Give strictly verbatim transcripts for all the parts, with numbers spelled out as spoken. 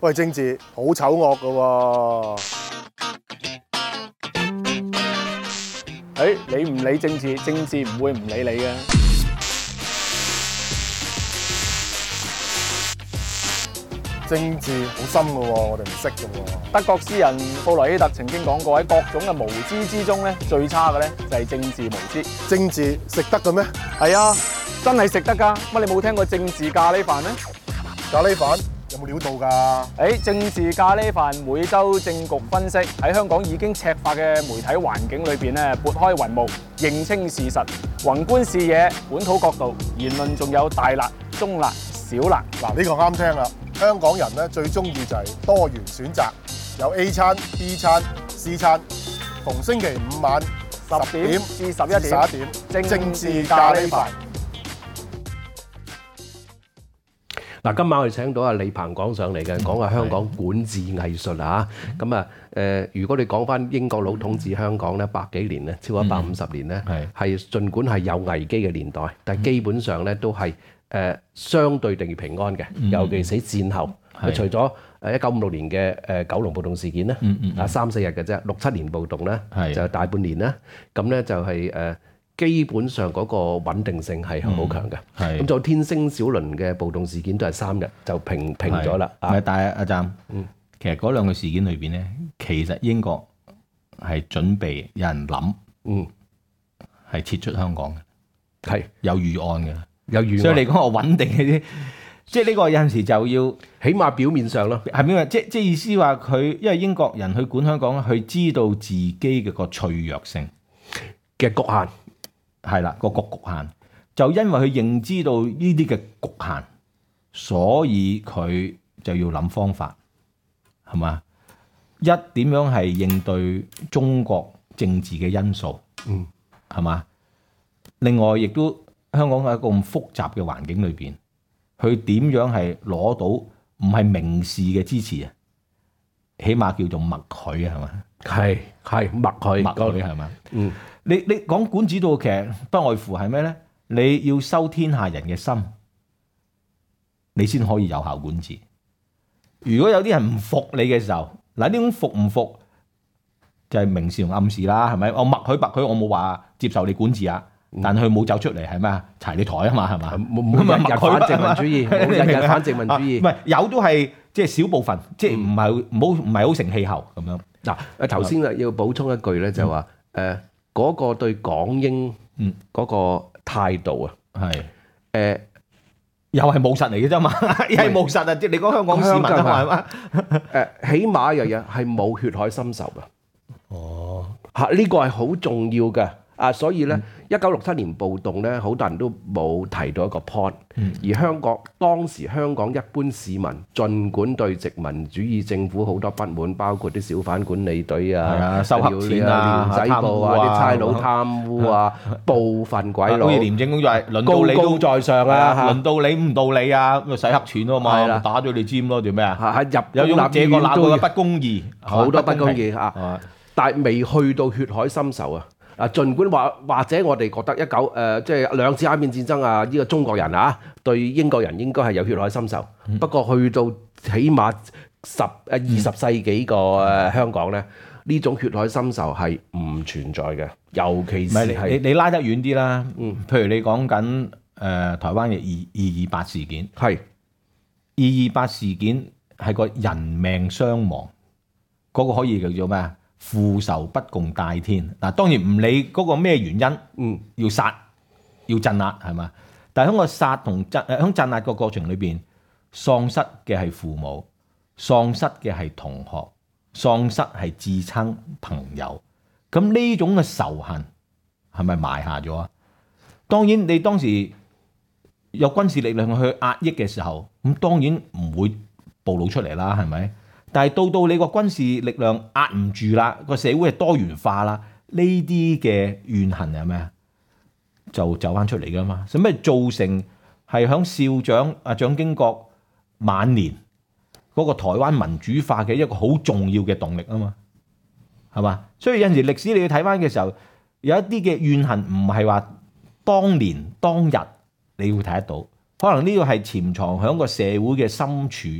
喂，政治好醜惡㗎喎。 誒，你唔理政治，政治唔會唔理你嘅。 政治好深㗎喎，我哋唔識㗎喎。 德國詩人布萊希特曾經講過，喺各種嘅無知之中咧，最差嘅咧就係政治無知。 政治食得嘅咩？ 係啊，真係食得㗎。乜你冇聽過政治咖喱飯咩？ 咖喱飯有冇料到㗎？ 誒，政治咖喱飯每週政局分析，喺香港已經赤化嘅媒體環境裏邊咧，撥開雲霧，認清事實，宏觀視野，本土角度，言論仲有大辣、中辣、小辣。 嗱，呢個啱聽啦。香港人咧最中意就係多元選擇，有 A 餐、B 餐、C 餐。逢星期五晚十點至十一點， 十一點，政治咖喱飯。 嗱，今晚我哋請到阿李彭廣上嚟嘅，講下香港管治藝術啊。咁啊，誒，如果你講翻英國佬統治香港咧，百幾年咧，超過一百五十年咧，係盡管係有危機嘅年代，但係基本上咧都係誒相對定平安嘅，尤其是戰後。除咗誒一九五六年嘅誒九龍暴動事件咧，啊三四日嘅啫，六七年暴動咧就大半年啦。咁咧就係誒。基本上嗰個穩定性係好強嘅，咁就、嗯、天星小輪嘅暴動事件都係三日就平平咗啦。 唔係，但係阿湛，嗯、其實嗰兩個事件裏邊咧，其實英國係準備有人諗，嗯，係撤出香港嘅，係有預案嘅，有預案。所以你講我穩定嘅啲，即係呢個有陣時就要起碼表面上咯， 係咪？即即意思話佢，因為英國人去管香港，佢知道自己嘅個脆弱性嘅局限。 係啦，個局局限就因為佢認知到呢啲嘅局限，所以佢就要諗方法，係嘛？一點樣係應對中國政治嘅因素，嗯，係嘛？另外，亦都香港喺一個咁複雜嘅環境裏邊，佢點樣係攞到唔係明示嘅支持啊？起碼叫做默許啊，係嘛？ 係係默許， 默許係嘛？ 嗯。 你你講管治道，其實不外乎係咩咧？你要收天下人嘅心，你先可以有效管治。如果有啲人唔服你嘅時候，嗱，呢種服唔服就係明示同暗示啦，係咪？我默許默許，我冇話接受你管治啊，但佢冇走出嚟係咩啊？柴你台啊嘛，係嘛？ 冇冇日日反殖民主義，冇日日反殖民主義。 唔係有都係即係少部分，即係唔係唔好唔係好成氣候咁樣。 嗱，誒頭先啊要補充一句咧，就話誒。嗰個對港英嗰個態度啊，係誒又係務實嚟嘅啫嘛，又係務實啊！即係你講香港市民啊嘛，係嘛？ 誒，起碼一樣嘢係冇血海深仇嘅。哦，嚇呢個係好重要嘅啊！所以咧，一九六七年暴動咧，好多人都冇提到一個 point。而香港當時香港一般市民，儘管對殖民主義政府好多不滿，包括啲小販管理隊啊、 收黑錢啊、 廉仔部啊、啲差佬貪污啊、部分鬼佬， 好似廉政工作係輪到你高高在上啊， 輪到你唔到你啊，咁就洗黑錢咯嘛，打咗你尖咯，做咩啊？ 入有種這個那個嘅不公義， 好多不公義啊！但係未去到血海深仇啊！啊，儘管話或者我哋覺得一九誒、呃、即係兩次鴉片戰爭啊，呢、這個中國人啊對英國人應該係有血海深仇。嗯、不過去到起碼十誒二十世紀個誒香港咧，呢種血海深仇係唔存在嘅，尤其是係你你拉得遠啲啦。嗯，譬如你講緊誒台灣嘅二二二八事件，係二二八事件係個人命傷亡，嗰、那個可以叫做咩啊？父仇不共戴天嗱，當然唔理嗰個咩原因，嗯，要殺要鎮壓係嘛？但係喺個殺同鎮誒喺鎮壓個過程裏邊，喪失嘅係父母，喪失嘅係同學，喪失係至親朋友。咁呢種嘅仇恨係咪埋下咗啊？當然你當時有軍事力量去壓抑嘅時候，咁當然唔會暴露出嚟啦，係咪？但係到到你個軍事力量壓唔住啦，個社會係多元化啦，呢啲嘅怨恨係咩啊？就走翻出嚟噶嘛，使咩造成係響少長啊蔣經國晚年嗰個台灣民主化嘅一個好重要嘅動力啊嘛，係嘛？所以有陣時歷史你要睇翻嘅時候，有一啲嘅怨恨唔係話當年當日你會睇得到，可能呢個係潛藏響個社會嘅深處。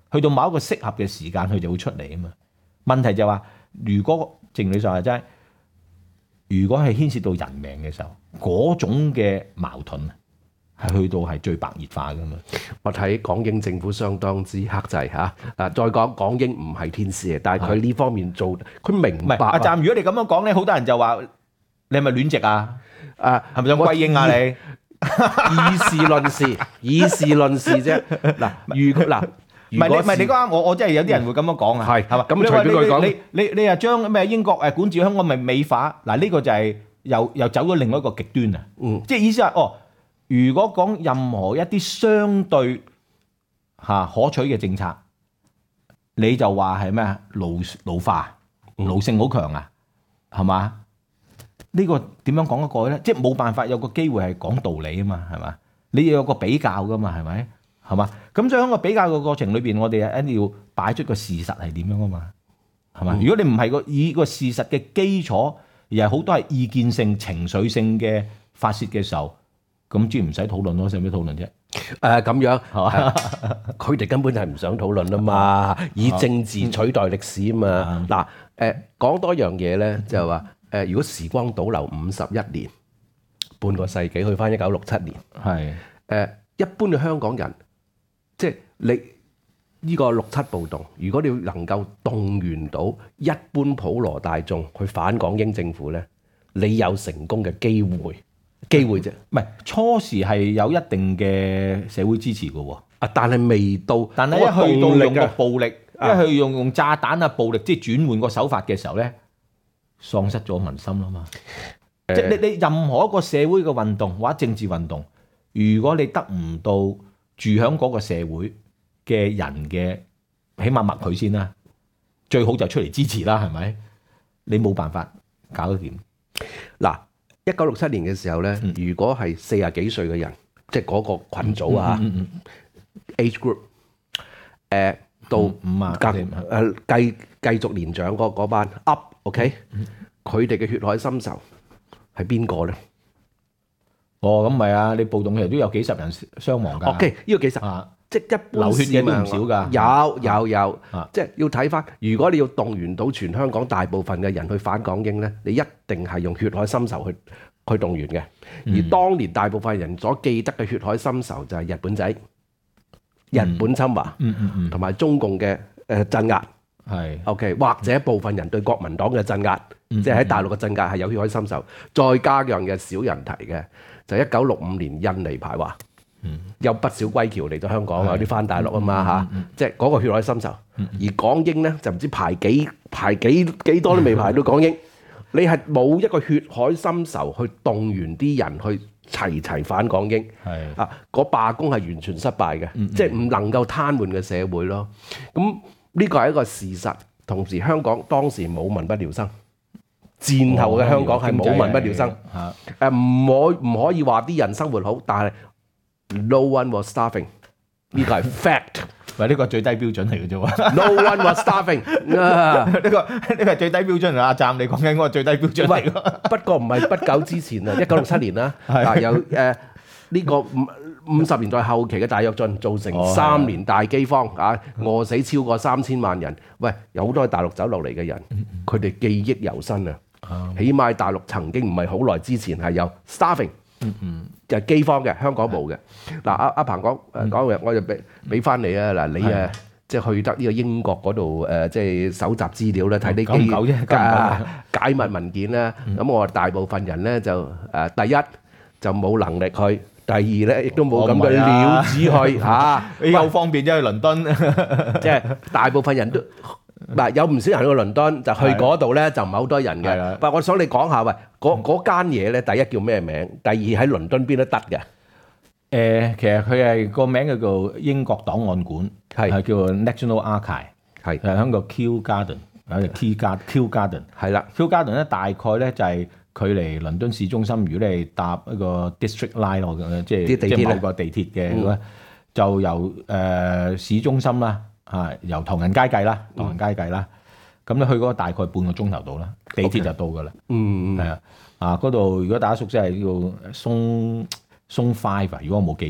去到某一個適合嘅時間，佢就會出嚟啊嘛。問題就係話，如果正如你所話齋，如果係牽涉到人命嘅時候，嗰種嘅矛盾係去到係最白熱化噶嘛。 我睇港英政府相當之克制嚇。啊，再講港英唔係天使嘅，但係佢呢方面做，佢明白。 阿湛，如果你咁樣講咧，好多人就話你係咪戀殖啊？ 啊， 係咪想歸英啊你？ 以事論事，以事論事啫。嗱，如果嗱， 唔係你唔係你講我我真係有啲人會咁樣講啊， 係係嘛？ 咁你話隨便佢講你你你你又將咩英國誒管治香港咪美化？嗱呢個就係又又走咗另外一個極端啊！ 嗯， 即係意思係哦，如果講任何一啲相對嚇可取嘅政策，你就話係咩啊？奴奴化、奴性好強啊，係嘛？呢個點樣講得過去咧？即係冇辦法有個機會係講道理啊嘛，係嘛？你要有個比較噶嘛，係咪？係嘛？咁所以喺個比較嘅過程裏邊，我哋一定要擺出個事實係點樣啊嘛，係嘛？嗯、如果你唔係個以個事實嘅基礎，而係好多係意見性、情緒性嘅發泄嘅時候，咁即係唔使討論咯，使咩討論啫？ 誒咁樣係嘛？佢哋根本就係唔想討論啊嘛，以政治取代歷史啊嘛。嗱誒講多樣嘢咧，就係話。誒，如果時光倒流五十一年，半個世紀去翻一九六七年，係誒一般嘅香港人，即係你呢個六七暴動，如果你能夠動員到一般普羅大眾去反港英政府咧，你有成功嘅機會，機會啫。唔係初時係有一定嘅社會支持嘅喎， 啊，但係未到， 但係一去到用個暴力，一去用用炸彈啊暴力，即係轉換個手法嘅時候咧。喪失咗民心啦嘛，呃、即係你你任何一個社會嘅運動或者政治運動，如果你得唔到住響嗰個社會嘅人嘅起碼默許先啦，最好就出嚟支持啦，係咪？你冇辦法搞得掂。嗱，一九六七年嘅時候咧，嗯、如果係四十幾歲嘅人，即係嗰個羣組啊、嗯嗯嗯、，age group，誒、呃、到五啊，誒繼繼續年長嗰嗰班 up。OK，佢哋嘅血海深仇係邊個咧？哦，咁唔係啊！你暴動其實都有幾十人傷亡㗎。OK，呢個幾十啊，即係一般流血嘅都唔少㗎。有有有，啊、即係要睇翻。如果你要動員到全香港大部分嘅人去反港英咧，你一定係用血海深仇去去動員嘅。嗯、而當年大部分人所記得嘅血海深仇就係日本仔、日本侵華，嗯嗯嗯，同埋中共嘅誒鎮壓。係 OK， 或者部分人對國民黨嘅鎮壓，嗯、即係喺大陸嘅鎮壓係有血海深仇。再加樣嘅少人提嘅，就一九六五年印尼排華，嗯、有不少歸僑嚟到香港，有啲翻大陸啊嘛嚇，即係嗰個血海深仇。嗯、而港英咧就唔知排幾排幾幾多都未排到港英，你係冇一個血海深仇去動員啲人去齊齊反港英。係啊，嗰罷工係完全失敗嘅，嗯、即係唔能夠癱瘓嘅社會咯。咁呢個係一個事實，同時香港當時冇民不聊生，戰後嘅香港係冇民不聊生。誒唔可唔可以話啲人生活好，但係 no one was starving， 呢個係 fact。喂，呢個最低標準嚟嘅啫喎。No one was starving。呢個呢個係最低標準啊！阿湛，你講緊嗰個最低標準嚟。不過唔係不久之前啊，一九六七年啦，啊有誒呢個五五十年代後期嘅大躍進造成三年大饑荒啊，餓死超過三千萬人。喂，有好多喺大陸走落嚟嘅人，佢哋記憶猶新啊。起碼大陸曾經唔係好耐之前係有 starving， 就係饑荒嘅，香港冇嘅。嗱，阿阿鵬講誒講嘅，我就俾俾翻你啊。嗱，你誒即係去得呢個英國嗰度誒，即係搜集資料咧，睇啲機解密文件咧。咁我話大部分人咧就誒第一就冇能力去。第二咧，亦都冇咁嘅料子去嚇，你好方便啫去倫敦，即係大部分人都嗱有唔少人去倫敦，就去嗰度咧就唔係好多人嘅。不過我想你講下，喂，嗰嗰間嘢咧，第一叫咩名？第二喺倫敦邊都得嘅。誒，其實佢係個名叫做英國檔案館，係係叫做 National Archive， 係係喺個 Kew Garden， 喺個 Kew Garden Kew Garden， 係啦。Kew Garden 咧大概咧就係。距離倫敦市中心，如果你係搭一個 District Line 我嘅，即係即係某個地鐵嘅，嗯、就由誒、呃、市中心啦，啊由唐人街計啦，唐人街計啦，咁你、嗯、去嗰個大概半個鐘頭到啦，地鐵就到㗎啦。嗯嗯，係啊，啊嗰度如果大家熟悉係叫松松 Five， 如果我冇記錯，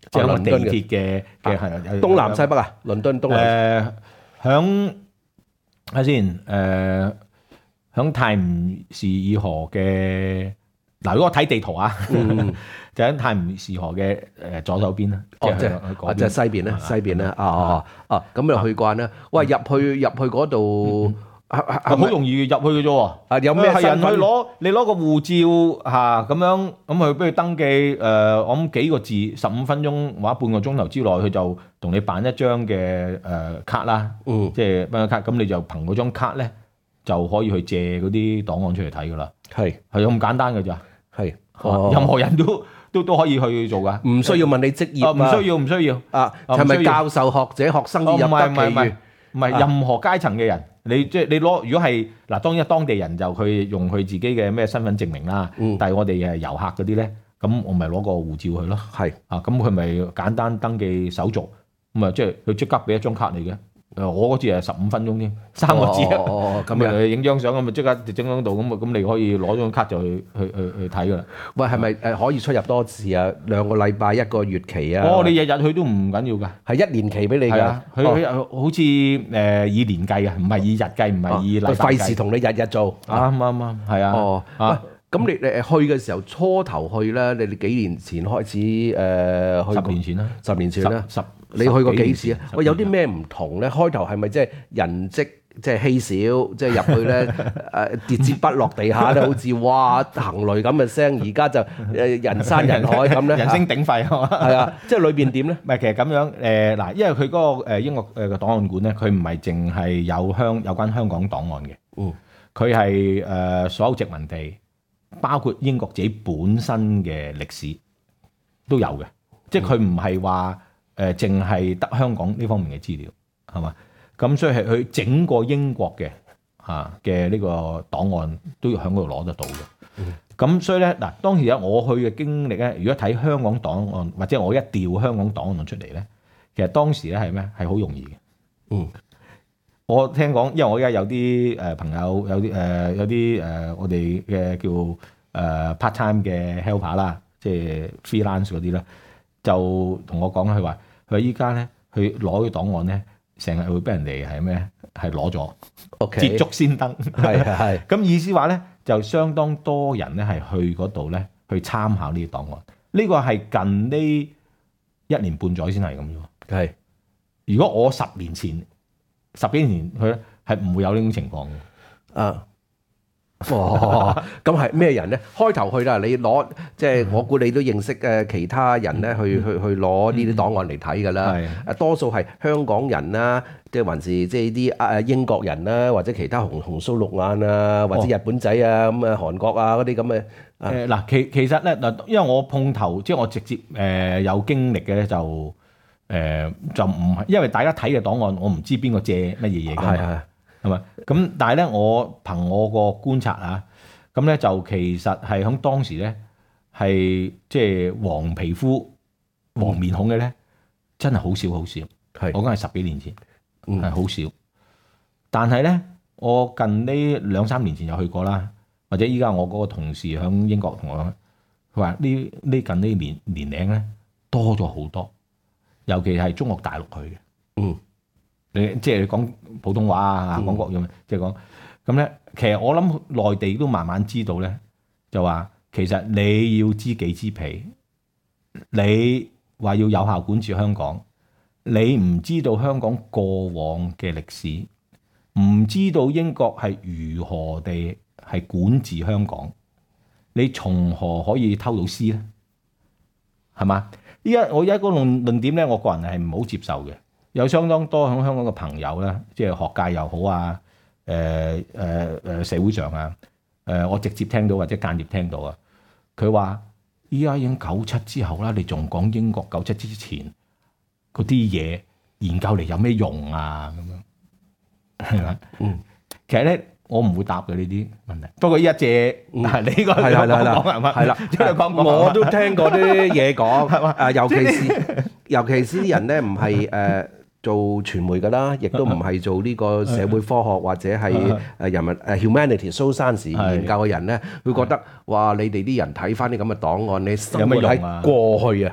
即係個地鐵嘅嘅係東南西北啊，倫敦東南。 誒，響睇下先，誒，響泰晤士爾河嘅嗱，如果我睇地圖啊，就喺泰晤士河嘅誒左手邊啦。 哦，即係即係西邊咧，西邊咧。啊啊啊！咁又去慣啦。喂，入去入去嗰度。 好容易入去嘅啫喎！ 啊，有咩係人去攞你攞個護照嚇咁樣，咁去俾佢登記誒、呃，我諗幾個字，十五分鐘或者半個鐘頭之內，佢就同你辦一張嘅誒卡啦，嗯、即係辦張卡，咁你就憑嗰張卡咧就可以去借嗰啲檔案出嚟睇噶啦。係係咁簡單嘅咋？係、哦、任何人都都都可以去做噶，唔需要問你職業， 唔、啊、需要唔需要啊？係咪教授、學者、學生要入得其餘？ 唔係任何階層嘅人。你即係你攞，如果係嗱，當然當地人就佢用佢自己嘅咩身份證明啦。嗯、但係我哋係遊客嗰啲咧，咁我咪攞個護照去咯。係啊，咁佢咪簡單登記手續，咁啊即係佢即刻俾一張卡你嘅。誒，我嗰次係十五分鐘添，三個字啊。哦，咁樣影張相咁咪即刻整喺度，咁啊咁你可以攞張卡就去去去去睇㗎啦。喂，係咪誒可以出入多次啊？兩個禮拜一個月期啊？哦，你日日去都唔緊要㗎，係一年期俾你㗎。佢佢、哦、好似誒、呃、以年計啊，唔係以日計，唔係以禮拜計。費事同你日日做。啱啱啱，係啊。哦。啊咁你誒去嘅時候初頭去咧，你哋幾年前開始誒、呃、去？十年前啦，十年前啦，十你去過幾次啊？喂，有啲咩唔同咧？開頭係咪即係人跡即係稀少，即係入去咧誒跌接不落地下咧，好似哇行雷咁嘅聲。而家就誒人山人海咁咧，人聲鼎沸係嘛？係啊，即係裏邊點咧？唔係其實咁樣誒嗱，因為佢嗰個誒英國誒嘅檔案館咧，佢唔係淨係有香有關香港檔案嘅，嗯，佢係誒所有殖民地。包括英國自己本身嘅歷史都有嘅，即係佢唔係話誒淨係得香港呢方面嘅資料，係嘛？咁所以係佢整個英國嘅嚇嘅呢個檔案都要喺嗰度攞得到嘅。咁、嗯、所以咧嗱，當時咧我去嘅經歷咧，如果睇香港檔案或者我一調香港檔案出嚟咧，其實當時咧係咩？係好容易嘅。嗯。我聽講，因為我而家有啲誒朋友，有啲誒有啲誒我哋嘅叫誒 part time 嘅 helper 啦，即係 freelance 嗰啲啦，就同我講佢話，佢話依家咧去攞啲檔案咧，成日會俾人哋係咩？係攞咗，捷足先登，係係。咁意思話咧，就相當多人咧係去嗰度咧去參考呢啲檔案。呢個係近呢一年半載先係咁啫。係，如果我十年前。十幾年去咧，係唔會有呢種情況嘅。啊，哇！咁係咩人咧？開頭去啦，你攞即係我估你都認識嘅其他人咧，去去去攞呢啲檔案嚟睇㗎啦。係啊，多數係香港人啦，即係還是即係啲啊英國人啦，或者其他紅紅鬚綠眼啊，或者日本仔啊咁啊，韓國啊嗰啲咁嘅。誒嗱，其其實咧嗱，因為我碰頭，即係我直接誒有經歷嘅咧就。誒、呃、就唔係，因為大家睇嘅檔案，我唔知邊個借乜嘢嘢㗎嘛，係係係咪？咁但係咧，我憑我個觀察啊，咁咧就其實係喺當時咧係即係黃皮膚、黃面孔嘅咧，真係好少好少。係我講係十幾年前，係好少。但係咧，我近呢兩三年前就去過啦，或者依家我嗰個同事喺英國同我講，佢話呢呢近呢年年齡咧多咗好多。尤其係中國大陸去嘅，嗯，你即係講普通話啊，講國語，即係講咁咧。其實我諗內地都慢慢知道咧，就話其實你要知己知彼，你話要有效管治香港，你唔知道香港過往嘅歷史，唔知道英國係如何地係管治香港，你從何可以偷到師咧？係嘛？依家我而家個論論點咧，我個人係唔好接受嘅。有相當多喺香港嘅朋友咧，即係學界又好啊，誒誒誒社會上啊，誒、呃、我直接聽到或者間接聽到啊，佢話依家已經九七之後啦，你仲講英國九七之前嗰啲嘢研究嚟有咩用啊？咁樣係咪？嗯，其實咧。我唔會答嘅呢啲問題，不過依家借嗱你個係啦係啦係啦，我都聽過啲嘢講，係嘛？誒，尤其是尤其是啲人咧，唔係誒做傳媒㗎啦，亦都唔係做呢個社會科學或者係誒人物誒 humanity social science 研究嘅人咧，會覺得哇！你哋啲人睇翻啲咁嘅檔案，你生活喺過去啊，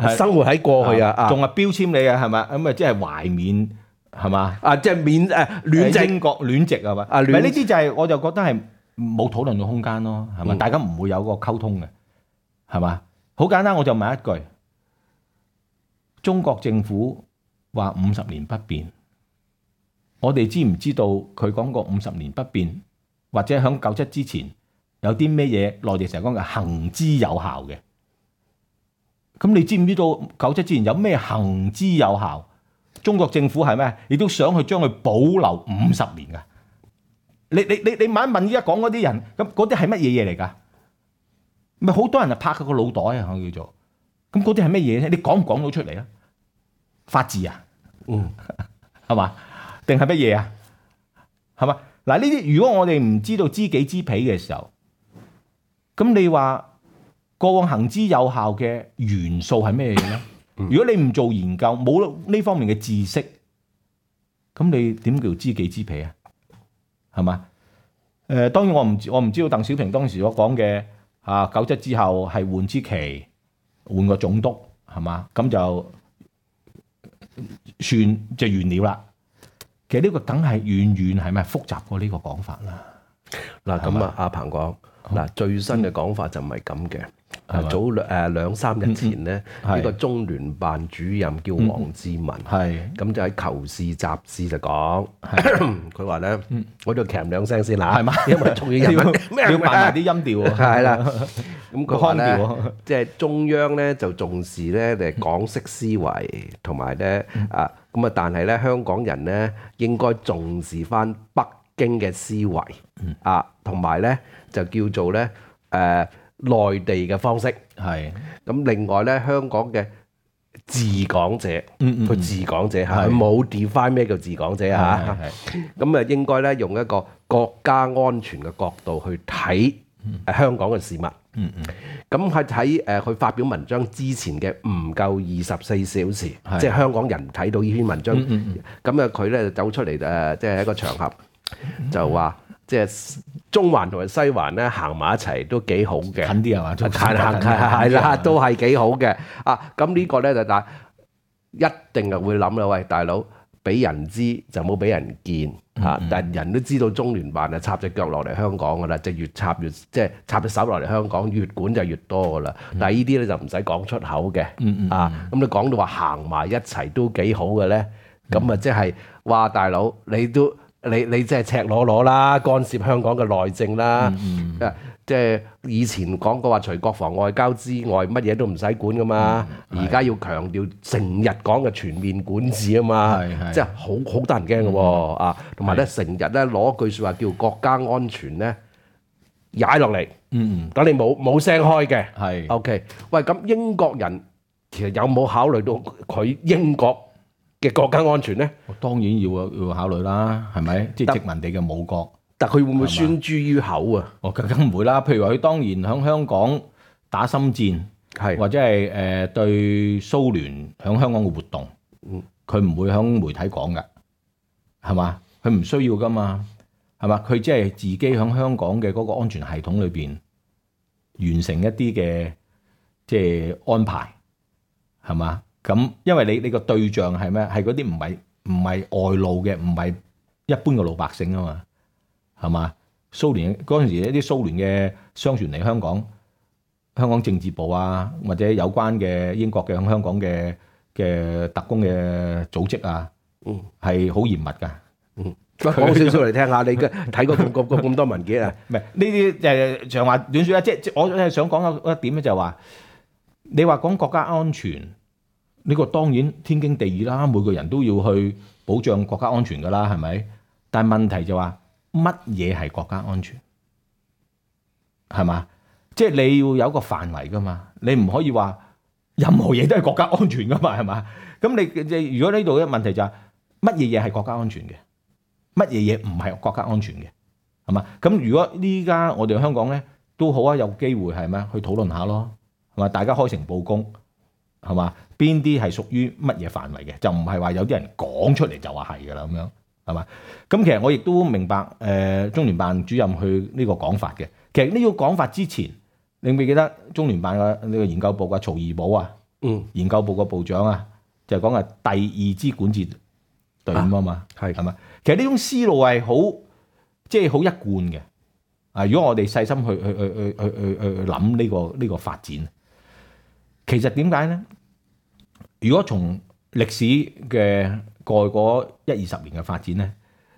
生活喺過去啊， 仲係標籤你啊，係咪？咁啊，即係懷緬係嘛？ 啊，即係緬誒戀殖， 英國戀殖係嘛？ 啊， 唔係呢啲就係我就覺得係冇討論嘅空間咯，係嘛？ 嗯、 大家唔會有個溝通嘅，係嘛？好簡單，我就問一句：中國政府話五十年不變，我哋知唔知道佢講過五十年不變，或者喺九七之前有啲咩嘢內地成日講嘅行之有效嘅？咁你知唔知道九七之前有咩行之有效？中國政府係咩？你都想去將佢保留五十年㗎？你你你你問一問依家講嗰啲人，咁嗰啲係乜嘢嘢嚟㗎？咪好多人就拍佢個腦袋啊！我叫做咁嗰啲係乜嘢咧？你講唔講到出嚟啊？法治啊？嗯，係嘛？定係乜嘢啊？係嘛？嗱，呢啲如果我哋唔知道知己知彼嘅時候，咁你話過往行之有效嘅元素係咩嘢咧？如果你唔做研究，冇呢方面嘅知識，咁你點叫知己知彼啊？係嘛？誒、呃，當然我唔我唔知道鄧小平當時所講嘅啊，九七之後係換支旗，換個總督係嘛？咁就算就完了啦。其實呢個梗係遠遠係咪複雜過呢個講法啦？ 嗱咁啊，阿彭講嗱最新嘅講法就唔係咁嘅。啊，早兩誒兩三日前咧，呢、嗯嗯、個中聯辦主任叫黃志文，係咁、嗯、就喺《求是》雜誌就講，佢話咧，我度鉗兩聲先啦，係嘛？因為仲要要要扮埋啲音調喎，係啦。咁佢話咧，即係中央咧就重視咧誒港式思維，同埋咧啊咁啊，但係咧香港人咧應該重視翻北京嘅思維啊，同埋咧就叫做咧誒。呃內地嘅方式係咁，另外咧香港嘅治港者，佢、嗯嗯、治港者嚇，佢冇 define 咩叫治港者嚇，咁啊應該咧用一個國家安全嘅角度去睇誒香港嘅事物。咁喺睇誒佢發表文章之前嘅唔夠二十四小時，即係香港人睇到呢篇文章，咁啊佢咧就走出嚟誒，即係一個場合就話。即係中環同埋西環咧行埋一齊都幾好嘅，近啲係嘛？近行係啦，都係幾好嘅。啊，咁呢個咧就但一定係會諗啦。喂，大佬，俾人知就冇俾人見嚇。嗯嗯但係人都知道中聯辦啊插隻腳落嚟香港㗎啦，即係越插越即係插隻手落嚟香港，越管就越多㗎啦。但係呢啲咧就唔使講出口嘅。嗯嗯啊，咁你講到話行埋一齊都幾好嘅咧，咁啊即係哇，大佬你都。你你即係赤裸裸啦，干涉香港嘅內政啦，嗯嗯、即係以前講過話，除國防外交之外，乜嘢都唔使管噶嘛。而家、嗯、要強調成日講嘅全面管治啊嘛，即係好好得人驚嘅喎啊！同埋咧，成日咧攞句説話叫國家安全咧踩落嚟，嗯，等你冇冇聲開嘅，係 OK。喂，咁英國人其實有冇考慮到佢英國嘅國家安全咧？ 當然要要考慮啦，係咪？即係殖民地嘅母國， 但佢會唔會宣諸於口啊？ 哦，更加唔會啦。譬如話佢當然喺香港打深戰，係或者係誒、呃、對蘇聯喺香港嘅活動，嗯，佢唔會喺媒體講㗎，係嘛？佢唔需要㗎嘛，係嘛？佢即係自己喺香港嘅嗰個安全系統裏邊完成一啲嘅即係安排，係嘛？咁，因為你你個對象係咩？係嗰啲唔係唔係外露嘅，唔係一般嘅老百姓啊嘛，係嘛？蘇聯嗰陣時一啲蘇聯嘅商船嚟香港，香港政治部啊，或者有關嘅英國嘅喺香港嘅嘅特工嘅組織啊，嗯，係好嚴密㗎。 嗯，講少少嚟聽下，你嘅睇過咁咁咁多文件啊？ 唔係呢啲誒長話短説啦，即係我係想講一點咧，就係話你話講國家安全。呢個當然天經地義啦，每個人都要去保障國家安全㗎啦，係咪？但係問題就話乜嘢係國家安全？係嘛？即係你要有一個範圍㗎嘛，你唔可以話任何嘢都係國家安全㗎嘛，係嘛？咁你即如果呢度嘅問題就係乜嘢嘢係國家安全嘅，乜嘢嘢唔係國家安全嘅，係嘛？咁如果呢家我哋香港咧都好啊，有機會係咩？去討論下咯，係嘛？大家開誠佈公。係嘛？邊啲係屬於乜嘢範圍嘅？就唔係話有啲人講出嚟就話係㗎啦，咁樣係嘛？咁其實我亦都明白誒、呃、中聯辦主任去呢個講法嘅。其實呢個講法之前，你記唔記得中聯辦嘅呢個研究部嘅曹怡寶啊？ 嗯， 研究部個部長啊，就係講係第二支管治隊伍啊嘛，係係咪？其實呢種思路係好即係好一貫嘅。啊，如果我哋細心去去去去去去去諗呢個呢個發展，其實點解咧？如果從歷史嘅過去嗰一二十年嘅發展咧，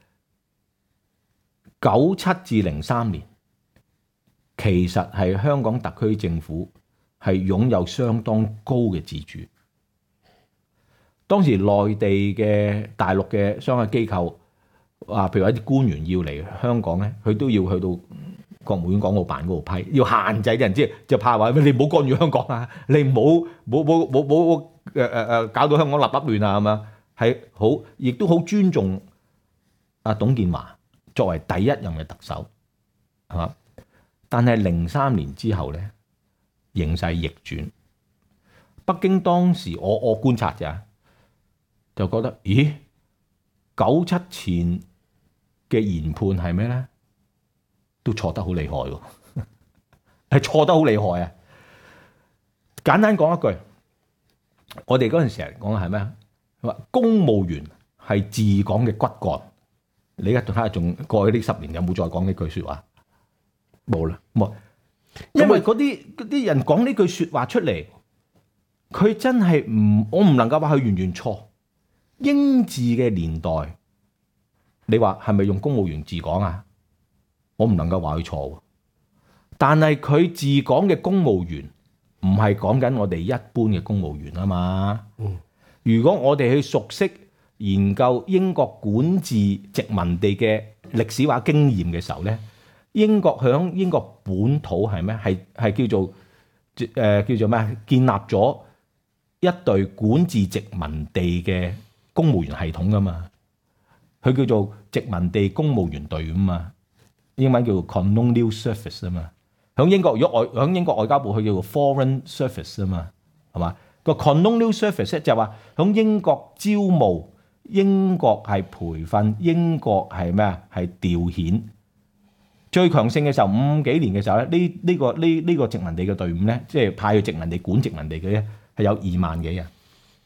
九七至零三年，其實係香港特區政府係擁有相當高嘅自主。當時內地嘅大陸嘅商業機構，啊，譬如話一啲官員要嚟香港咧，佢都要去到國務院港澳辦嗰度批，要限制啲人，即係就怕話你唔好干預香港啊，你唔好冇冇冇冇誒誒誒搞到香港立立亂啊咁樣，係好，亦都好尊重阿董建華作為第一任嘅特首，係嘛？但係零三年之後咧，形勢逆轉，北京當時我我觀察咋，就覺得咦，九七前嘅研判係咩咧？都錯得好厲害喎，係錯得好厲害啊！簡單講一句，我哋嗰陣時嚟講係咩啊？話公務員係治港嘅骨幹。你而家睇下，仲過去呢十年有冇再講呢句説話？冇啦，冇。因為嗰啲嗰啲人講呢句説話出嚟，佢真係唔，我唔能夠話佢完全錯。英治嘅年代，你話係咪用公務員治港啊？我唔能夠話佢錯喎，但係佢治港嘅公務員唔係講緊我哋一般嘅公務員啊嘛。嗯、如果我哋去熟悉研究英國管治殖民地嘅歷史或經驗嘅時候咧，英國響英國本土係咩？係係叫做誒、呃、叫做咩？建立咗一隊管治殖民地嘅公務員系統噶嘛。佢叫做殖民地公務員隊伍嘛。英文叫做 colonial service 啊嘛，響英國如果外響英國外交部佢叫做 foreign service 啊嘛，係嘛？個 colonial service 就係話響英國招募、英國係培訓、英國係咩啊？係調遣。最強盛嘅時候五幾年嘅時候咧，呢、呢、呢個呢呢、呢個殖民地嘅隊伍咧，即係派去殖民地管殖民地嘅咧，係有二萬幾人，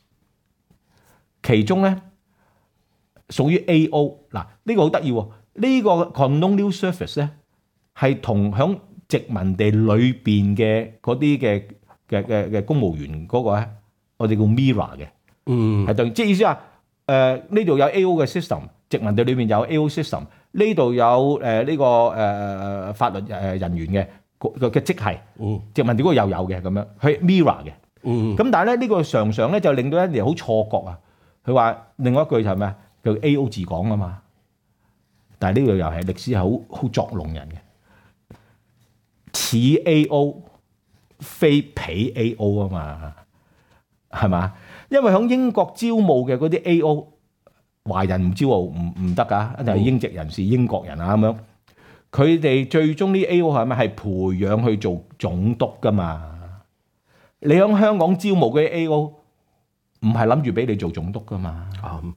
其中咧屬於 A O 嗱，呢個好得意喎。呢個 colonial service 咧係同響殖民地裏邊嘅嗰啲嘅嘅嘅嘅公務員嗰個咧，我哋叫 mirror 嘅，嗯，係對，即係意思話誒呢度有 A O 嘅 system， 殖民地裏邊有 A O system， 呢度有誒呢、呃這個誒、呃、法律誒人員嘅嘅嘅職系，嗯，殖民地嗰個又有嘅咁樣，係 mirror 嘅，嗯，咁但係咧呢、這個常常咧就令到一啲人好錯覺啊，佢話另外一句就係咩啊？叫 A O 治港啊嘛。但係呢個又係歷史係好好作弄人嘅，似 A O 非彼 A O 啊嘛，係嘛？因為喺英國招募嘅嗰啲 A O 華人唔招募唔唔得㗎，一定係英籍人士、英國人啊咁樣。佢哋最終啲 A O 係咪係培養去做總督㗎嘛？你喺香港招募嗰啲 A O 唔係諗住俾你做總督㗎嘛？嗯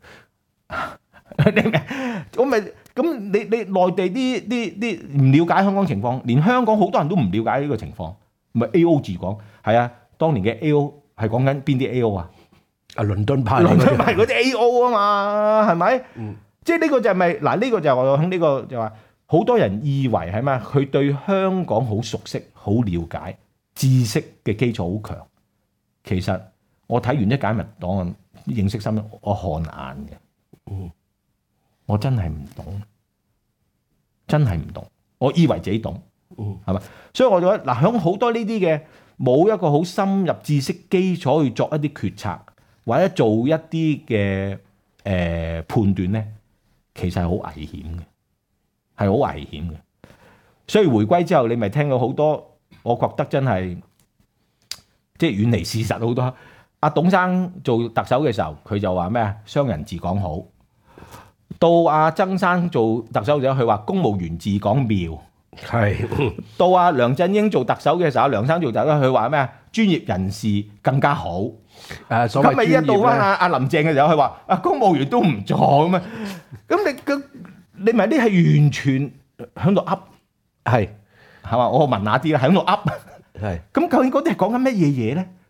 我咪咁你你內地啲啲啲唔了解香港情況，連香港好多人都唔了解呢個情況，咪 A O 治港係啊？當年嘅 A O 係講緊邊啲 A O 啊？啊，倫敦派，倫敦派嗰啲 A O 啊嘛，係咪？嗯，即係呢個就係咪嗱？呢個就係我喺呢個就話，好多人以為係咩？佢對香港好熟悉、好了解、知識嘅基礎好強。其實我睇完一解密檔案，認識深，我汗顏嘅。嗯。我真係唔懂，真係唔懂。我以為自己懂，係咪？所以我覺得嗱，響好多呢啲嘅冇一個好深入知識基礎去作一啲決策，或者做一啲嘅誒判斷咧，其實係好危險嘅，係好危險嘅。所以回歸之後，你咪聽到好多，我覺得真係即係遠離事實好多。阿董生做特首嘅時候，佢就話咩啊？商人治港好。到阿曾生做特首嘅時候，佢話公務員治港妙。係。到阿梁振英做特首嘅時候，梁生做特首，佢話咩啊？專業人士更加好。誒，所謂專業咧。咁咪一到翻阿阿林鄭嘅時候，佢話啊公務員都唔錯咁啊。咁你咁你咪啲係完全喺度噏，係係嘛？我問下啲啦，喺度噏。係。咁究竟嗰啲係講緊乜嘢嘢咧？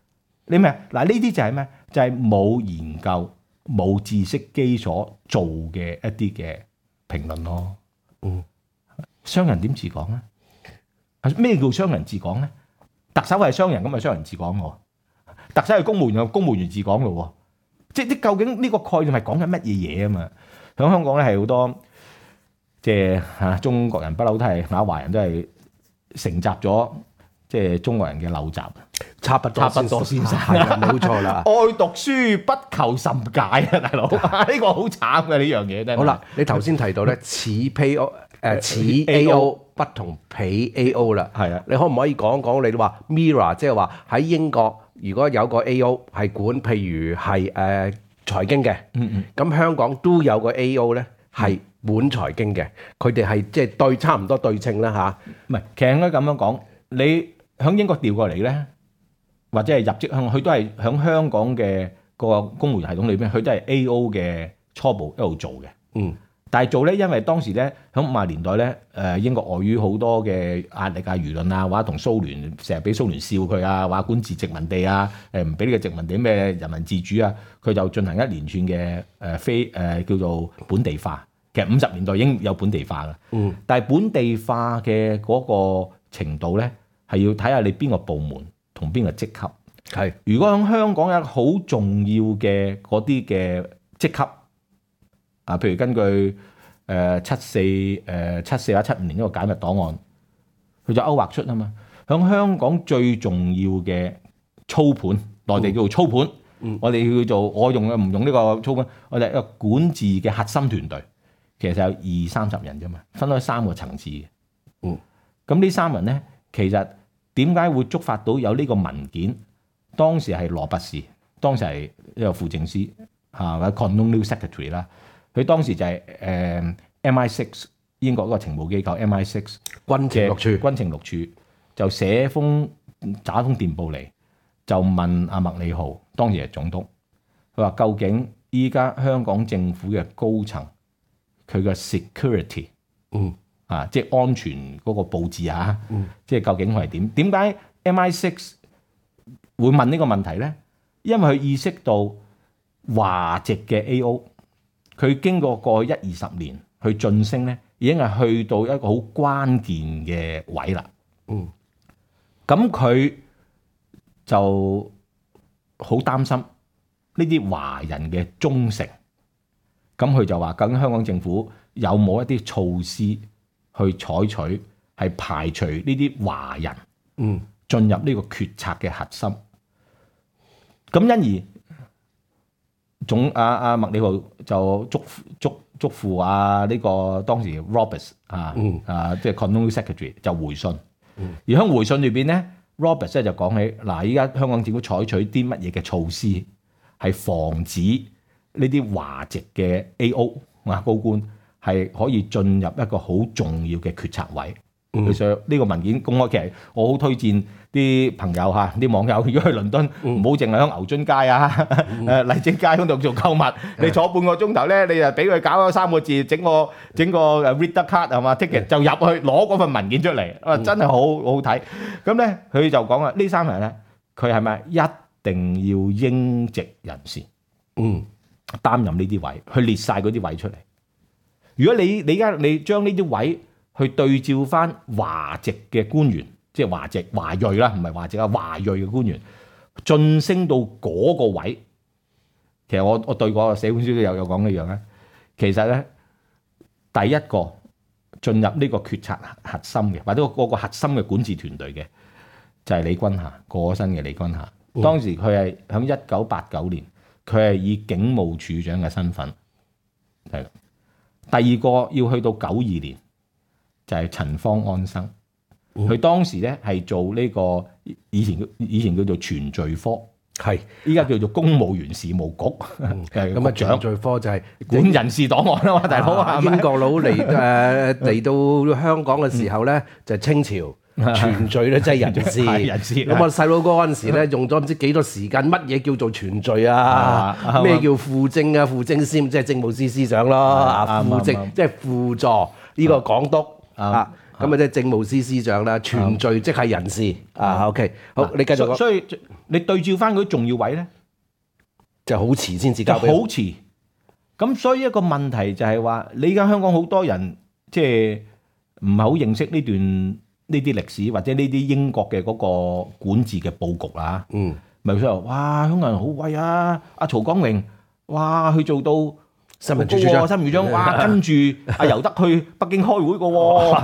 你咩？嗱呢啲就係咩？就係、是、冇研究、冇知識基礎做嘅一啲嘅評論咯。嗯，商人點治港咧？咩叫商人治港咧？特首係商人咁咪商人治港喎。特首係公務員，公務員治港咯喎。即係啲究竟呢個概念係講緊乜嘢嘢啊嘛？喺香港咧係好多即係嚇中國人不嬲都係嚇華人都係承襲咗即係中國人嘅陋習。 差不多差不多先生， 冇錯啦。 愛讀書不求甚解啊，大佬，呢個好慘嘅呢樣嘢真係。 好啦，你頭先提到咧，似 P O 誒似 A O 不同彼 A O 啦。係啊，你可唔可以講講你話 Mirror， 即係話喺英國如果有個 A O 係管，譬如係誒財經嘅，嗯嗯，咁香港都有個 A O 咧係管財經嘅，佢哋係即係對差唔多對稱啦嚇。 唔係，其實應該咁樣講，你喺英國調過嚟咧。或者係入職香港，佢都係喺香港嘅個公務員系統裏邊，佢都係 A O 嘅初步一路做嘅。嗯，但係做咧，因為當時咧喺五十年代咧，誒英國礙於好多嘅壓力啊、輿論啊，或者同蘇聯成日俾蘇聯笑佢啊，話管治殖民地啊，誒唔俾呢個殖民地咩人民自主啊，佢就進行一連串嘅誒非誒、呃、叫做本地化。其實五十年代已經有本地化啦。嗯，但係本地化嘅嗰個程度咧，係要睇下你邊個部門。同邊個職級係？如果喺香港有好重要嘅嗰啲嘅職級啊，譬如根據誒七四誒七四或者七五年呢個解密檔案，佢就勾畫出啊嘛。喺香港最重要嘅操盤，內地叫做操盤，嗯、我哋叫做我用嘅唔用呢個操盤，我哋一個管治嘅核心團隊，其實有二三十人啫嘛，分開三個層次嘅。嗯，咁呢三人咧，其實。點解會觸發到有呢個文件？當時係羅拔士，當時係一個副政司嚇，或者 Colonial Secretary 啦。佢當時就係誒 M I 六 英國嗰個情報機構 M I 六軍情六處， 軍情六處就寫封打封電報嚟，就問阿麥理浩，當時係總督，佢話究竟依家香港政府嘅高層佢嘅 security，嗯。啊！即係安全嗰個佈置啊！嗯、即係究竟係點？點解 M I 六 會問呢個問題咧？因為佢意識到華籍嘅 A O， 佢經過過去一二十年去晉升咧，已經係去到一個好關鍵嘅位啦。嗯，咁佢就好擔心呢啲華人嘅忠誠。咁佢就話：究竟香港政府有冇一啲措施？去採取係排除呢啲華人，嗯，進入呢個決策嘅核心。咁因而總阿阿麥理浩就囑囑囑咐啊呢個當時 Roberts 啊，嗯、啊即係 Colonial Secretary 就回信。嗯、而喺回信裏邊咧 ，Roberts 咧就講起嗱，依家香港政府採取啲乜嘢嘅措施係防止呢啲華籍嘅 A O 啊高官。係可以進入一個好重要嘅決策位。其實呢個文件公開，其實我好推薦啲朋友嚇、啲網友，如果去倫敦，唔好淨係喺牛津街啊、誒麗晶街嗰度做購物。你坐半個鐘頭咧，你就俾佢搞咗三個字，整個整個誒 reader card 係嘛 ticket 就入去攞嗰份文件出嚟，啊真係好好睇。咁咧佢就講啦，呢三人咧，佢係咪一定要英籍人士？嗯，擔任呢啲位，去列晒嗰啲位出嚟。如果你你而家你將呢啲位去對照翻華籍嘅官員，即係華籍華裔啦，唔係華籍啊，華裔嘅官員晉升到嗰個位，其實我我對過寫本書都有有講一樣咧。其實咧，第一個進入呢個決策核心嘅，或者嗰個核心嘅管治團隊嘅，就係李君霞，過咗身嘅李君霞。嗯、當時佢係響一九八九年，佢係以警務處長嘅身份係。第二個要去到九二年，就係、是、陳方安生，佢、嗯、當時咧係做呢、這個以前以前叫做全序科，係依家叫做公務員事務局。咁啊，全序科就係管人事檔案啊嘛，大佬啊， 英國佬嚟誒嚟到香港嘅時候咧，就係清朝。全序咧即係人事，人事。咁我細佬哥嗰陣時咧，用咗唔知幾多時間，乜嘢叫做全序啊？咩叫輔政啊？輔政司即係政務司司長咯。啊，輔政即係輔助呢個港督啊。 咁啊即係政務司司長啦，全序即係人事啊。OK，好，你繼續講。 所以你對照翻嗰啲重要位咧， 就好遲先至交俾。 好遲。咁所以一個問題就係話，你而家香港好多人即係唔係好認識呢段呢啲歷史，或者呢啲英國嘅嗰個管治嘅佈局啦。 嗯， 咪所以話哇，香港人好威啊！阿曹光榮，哇，去做到新聞處處長， 新聞處長，哇，跟住阿尤德去北京開會嘅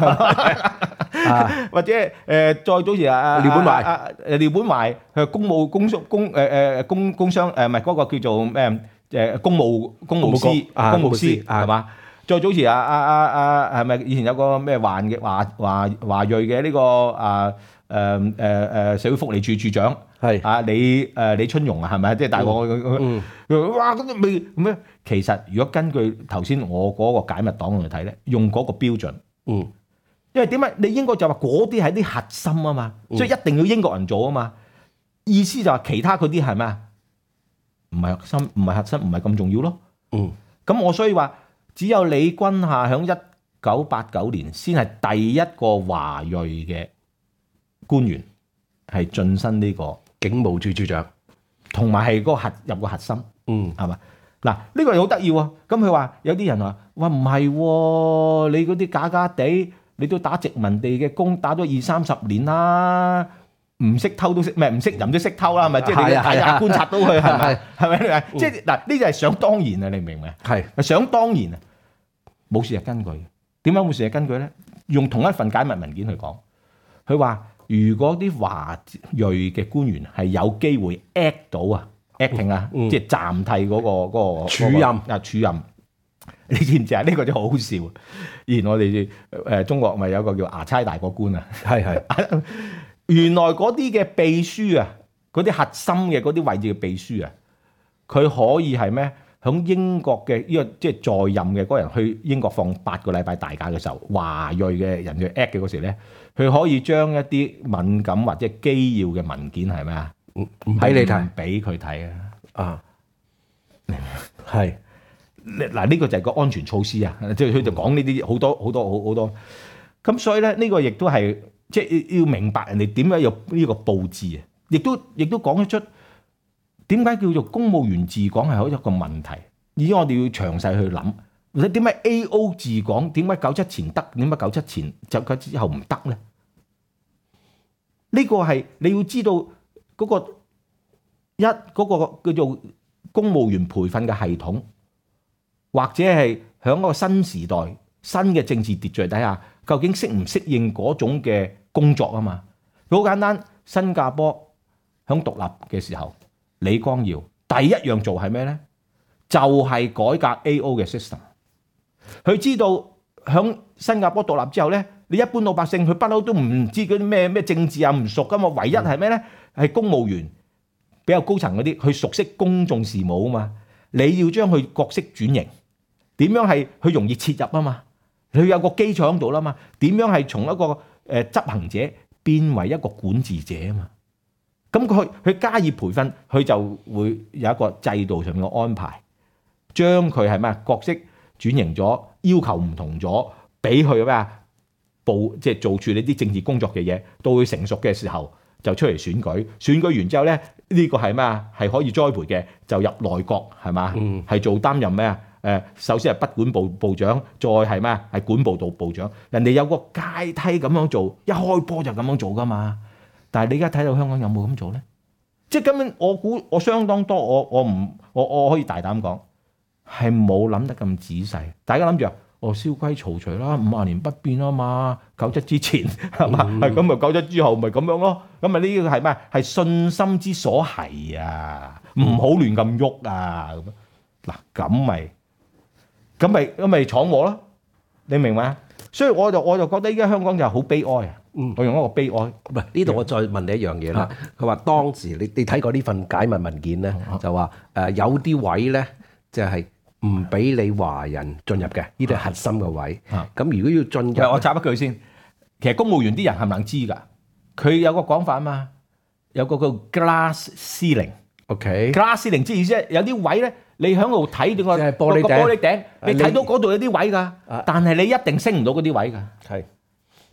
喎，或者誒再早時阿廖本懷， 阿誒廖本懷係公務工商工誒誒工工商誒唔係嗰個叫做咩誒公務公務司公務司係嘛？再早時阿阿阿阿係咪以前有個咩華嘅華華華裔嘅呢個啊誒誒誒社會福利處處長？係啊，李誒李春容啊，係咪啊？即係大鑊佢佢哇咁都未咩？其實如果根據頭先我嗰個解密檔案嚟睇咧，用嗰個標準，嗯，因為點解你英國就話嗰啲係啲核心啊嘛，所以一定要英國人做啊嘛。意思就話其他嗰啲係咩啊？唔係核心，唔係核心，唔係咁重要咯。嗯，咁我所以話只有李君夏響一九八九年先係第一個華裔嘅官員係晉身呢個警務處處長， 同埋係嗰個核入個核心， 嗯， 係嘛？嗱，呢個又好得意喎。咁佢話有啲人話：哇，唔係喎，你嗰啲假假地，你都打殖民地嘅工，打咗二三十年啦，唔識偷都識，唔係唔識淫都識偷啦，係咪？即係你大家觀察到佢係咪？係咪？即係嗱，呢啲係想當然啊！你明唔明？係想當然啊，冇事實根據。點解冇事實根據咧？用同一份解密文件去講，佢話。如果啲華裔嘅官員係有機會 act 到啊 acting 啊，即係暫替嗰個嗰個署任啊署任，你知唔知啊？呢個真係好好笑。以前我哋誒中國咪有個叫衙差大過官啊，係係。原來嗰啲嘅秘書啊，嗰啲核心嘅嗰啲位置嘅秘書啊，佢可以係咩？響英國嘅呢個即係在任嘅嗰人去英國放八個禮拜大假嘅時候，華裔嘅人去 act 嘅嗰時咧。佢可以將一啲敏感或者機要嘅文件係咩啊？ 唔俾你睇， 唔俾佢睇啊！ 啊，係嗱，呢個就係個安全措施啊！即係佢就講呢啲好多好多好好多。咁所以咧，呢個亦都係即係要明白人哋點解有呢個佈置啊！亦都亦都講得出點解叫做公務員治港係好一個問題。而家我哋要詳細去諗。或者點解 A O 治港？點解九七前得？點解九七前就佢之後唔得咧？呢個係你要知道嗰個一嗰個叫做公務員培訓嘅系統，或者係響個新時代新嘅政治秩序底下，究竟適唔適應嗰種嘅工作啊嘛？好簡單，新加坡響獨立嘅時候，李光耀第一樣做係咩咧？就係改革 A O 嘅 system。佢知道響新加坡獨立之後咧，你一般老百姓佢不嬲都唔知嗰啲咩咩政治啊唔熟噶嘛，唯一係咩咧？係公務員比較高層嗰啲，去熟悉公眾事務啊嘛。你要將佢角色轉型，點樣係佢容易切入啊嘛？佢有個基礎喺度啦嘛。點樣係從一個誒執行者變為一個管治者啊嘛？咁佢佢加以培訓，佢就會有一個制度上面嘅安排，將佢係咩角色轉型咗，要求唔同咗，俾佢咩啊？部即係做住呢啲政治工作嘅嘢，到佢成熟嘅時候就出嚟選舉，選舉完之後咧，呢、這個係咩啊？係可以栽培嘅，就入內閣係嘛？係、嗯、做擔任咩啊？誒，首先係不管部部長，再係咩啊？係管部部部長。人哋有個階梯咁樣做，一開波就咁樣做噶嘛。但係你而家睇到香港有冇咁做咧？即係根本我估我相當多，我我唔我我可以大膽講係冇諗得咁仔細。大家諗住啊，哦，蕭規曹隨啦，五萬年不變啊嘛。九七之前係嘛，係咁咪九七之後咪咁樣咯。咁啊呢個係咩？係信心之所係啊，唔好亂咁喐啊。咁嗱咁咪咁咪咁咪闖禍咯。你明嘛？所以我就我就覺得依家香港就好悲哀啊。嗯，我用一個悲哀。 唔係呢度，我再問你一樣嘢啦。佢話當時你你睇過呢份解密文件咧，就話誒有啲位咧就係唔俾你華人進入嘅，呢啲係核心嘅位。咁如果要進入， 我插一句先。其實公務員啲人係咪知㗎？佢有個講法啊嘛，有個叫 glass ceiling。OK，glass ceiling 即係意思係有啲位咧，你喺度睇到個玻璃頂，玻璃頂，你睇到嗰度有啲位㗎，但係你一定升唔到嗰啲位㗎。係。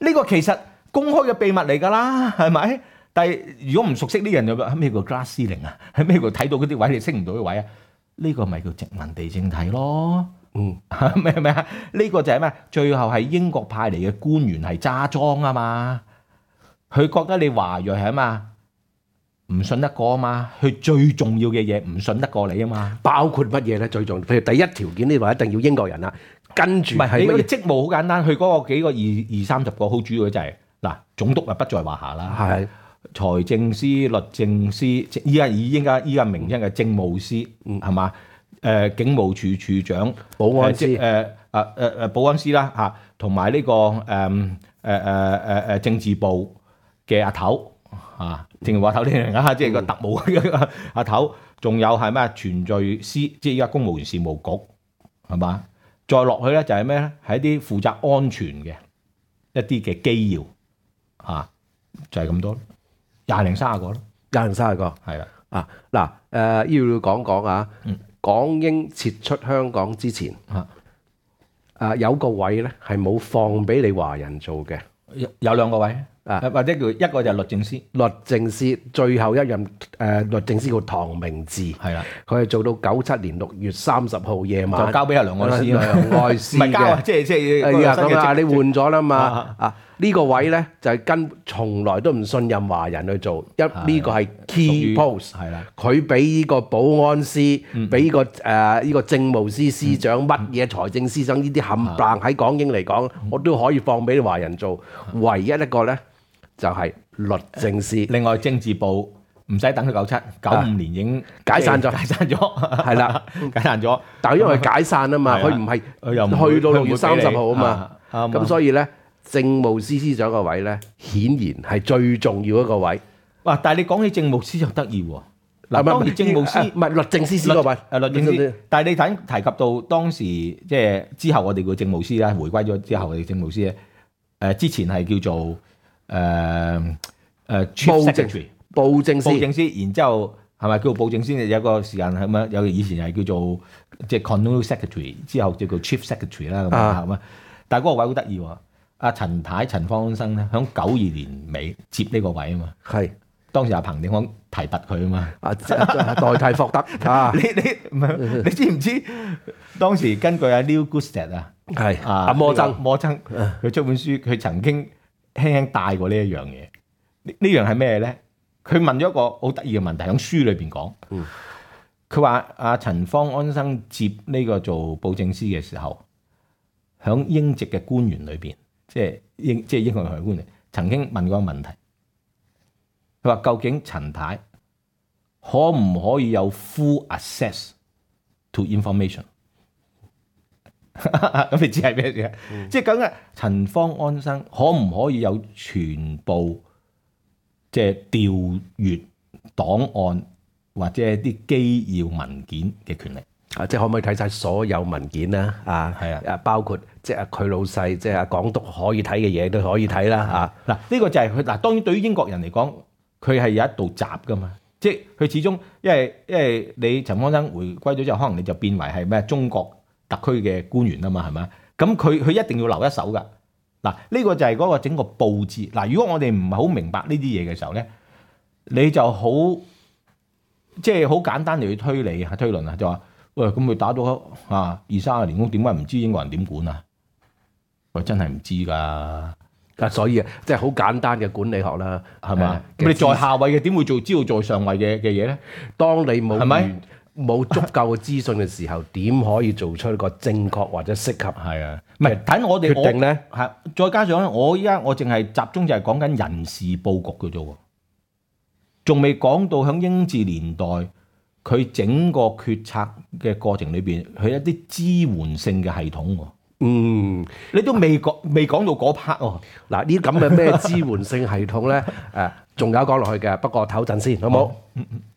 呢個其實公開嘅秘密嚟㗎啦，係咪？但係如果唔熟悉啲人就話咩叫 glass ceiling 啊？係咩叫睇到嗰啲位你升唔到啲位啊？呢、這個咪叫殖民地政體咯。嗯，咩咩啊？呢個就係咩？最後係英國派嚟嘅官員係揸莊啊嘛。佢覺得你華裔係啊嘛，唔信得過啊嘛。佢最重要嘅嘢唔信得過你啊嘛。 包括乜嘢咧？最重要，譬如第一條件呢度一定要英國人啊。跟住唔係你嗰啲職務好簡單，佢嗰個幾個二二三十個好主要嘅就係、是、嗱，總督啊不在話下啦。係財政司、律政司，依家以依家依家名稱嘅政務司，係嘛？誒、呃、警務處處長、 保安司、 誒誒誒誒保安司啦嚇，同埋呢個誒誒誒誒誒政治部嘅阿頭啊，政治部阿頭呢樣啊，即係個特務嘅阿頭，仲有係咩存罪司，即係依家公務員事務局係嘛？再落去咧就係咩咧？係一啲負責安全嘅一啲嘅機要啊，就係、是、咁多，廿零三十個咯， 廿零三十個係啦啊嗱誒、呃，要講講啊。嗯港英撤出香港之前，啊，啊有個位咧係冇放俾你華人做嘅， 有有兩個位啊，或者叫一個就係律政司， 律政司最後一任誒、呃、律政司叫唐明治，係啦，佢係做到九七年六月三十號夜晚， 就交俾阿梁愛詩， 梁愛詩嘅，唔係交， 即係即係咁啊，你換咗啦嘛，啊。啊呢個位咧就係跟從來都唔信任華人去做，一呢個係 key post，係啦，佢俾呢個保安司，俾呢個誒呢個政務司司長，乜嘢財政司長呢啲冚唪唥喺港英嚟講，我都可以放俾華人做。唯一一個咧就係律政司， 另外政治部唔使等佢九七九五年已經解散咗， 解散咗，係啦，解散咗。 但係因為解散啊嘛，佢唔係去到六月三十號啊嘛，咁所以咧。政務司司長個位咧，顯然係最重要一個位。 哇！但係你講起政務司就得意喎。嗱，當然政務司唔係律政司司個位， 誒律政司。但係你睇提及到當時即係之後，我哋叫政務司啦，回歸咗之後，我哋政務司咧誒之前係叫做誒誒 Chief Secretary 布政司， 布政司，然之後係咪叫做布政司？有個時間係咪有以前係叫做即係 Colonial Secretary， 之後就叫 Chief Secretary 啦咁啊咁啊。但係嗰個位好得意喎。阿陳太陳方安生咧，響九二年尾接呢個位啊嘛，係當時阿彭定康提拔佢啊嘛，啊代替霍德啊， 你你唔係你知唔知當時根據阿 Neil Goodstead 啊， 係阿摩僧摩僧佢出本書，佢曾經輕輕帶過呢一樣嘢，呢呢樣係咩咧？佢問咗一個好得意嘅問題，響書裏邊講，佢話阿陳方安生接呢個做布政司嘅時候，響英籍嘅官員裏邊。即係英即係英國嘅官員曾經問過一個問題，佢話究竟陳太可唔可以有 full access to information？ 咁你知係咩嘢？嗯、即係講緊陳方安生可唔可以有全部即係調閱檔案或者係啲機要文件嘅權力？ 啊！即係可唔可以睇晒所有文件啦？啊，係啊，啊包括即係佢老細，即係阿港督可以睇嘅嘢都可以睇啦。啊，嗱呢、 呢個就係佢嗱。當然對於英國人嚟講，佢係有一道閘噶嘛。即係佢始終因為因為你陳方安生回歸咗之後，可能你就變為係咩中國特區嘅官員啊嘛，係咪？咁佢佢一定要留一手噶。嗱，呢個就係嗰個整個佈置。嗱，如果我哋唔係好明白呢啲嘢嘅時候咧，你就好即係好簡單嚟去推理啊推論啊，就話。喂，咁佢打咗啊二三十年工，點解唔知英國人點管啊？喂，真係唔知㗎。 啊，所以啊，即係好簡單嘅管理學啦，係嘛？ 咁你在下位嘅點會做知道在上位嘅嘅嘢咧？ 當你冇係咪冇足夠嘅資訊嘅時候，點可以做出一個正確或者適合？係啊， 唔係睇我哋決定咧。 係再加上咧，我依家我淨係集中就係講緊人事佈局嘅啫喎，仲未講到響英治年代。佢整個決策嘅過程裏邊，佢一啲支援性嘅系統喎。嗯，你都未講未講到嗰 part 喎。 嗱，呢啲咁嘅咩支援性系統咧，誒，仲有講落去嘅，不過唞陣先，好冇？嗯嗯。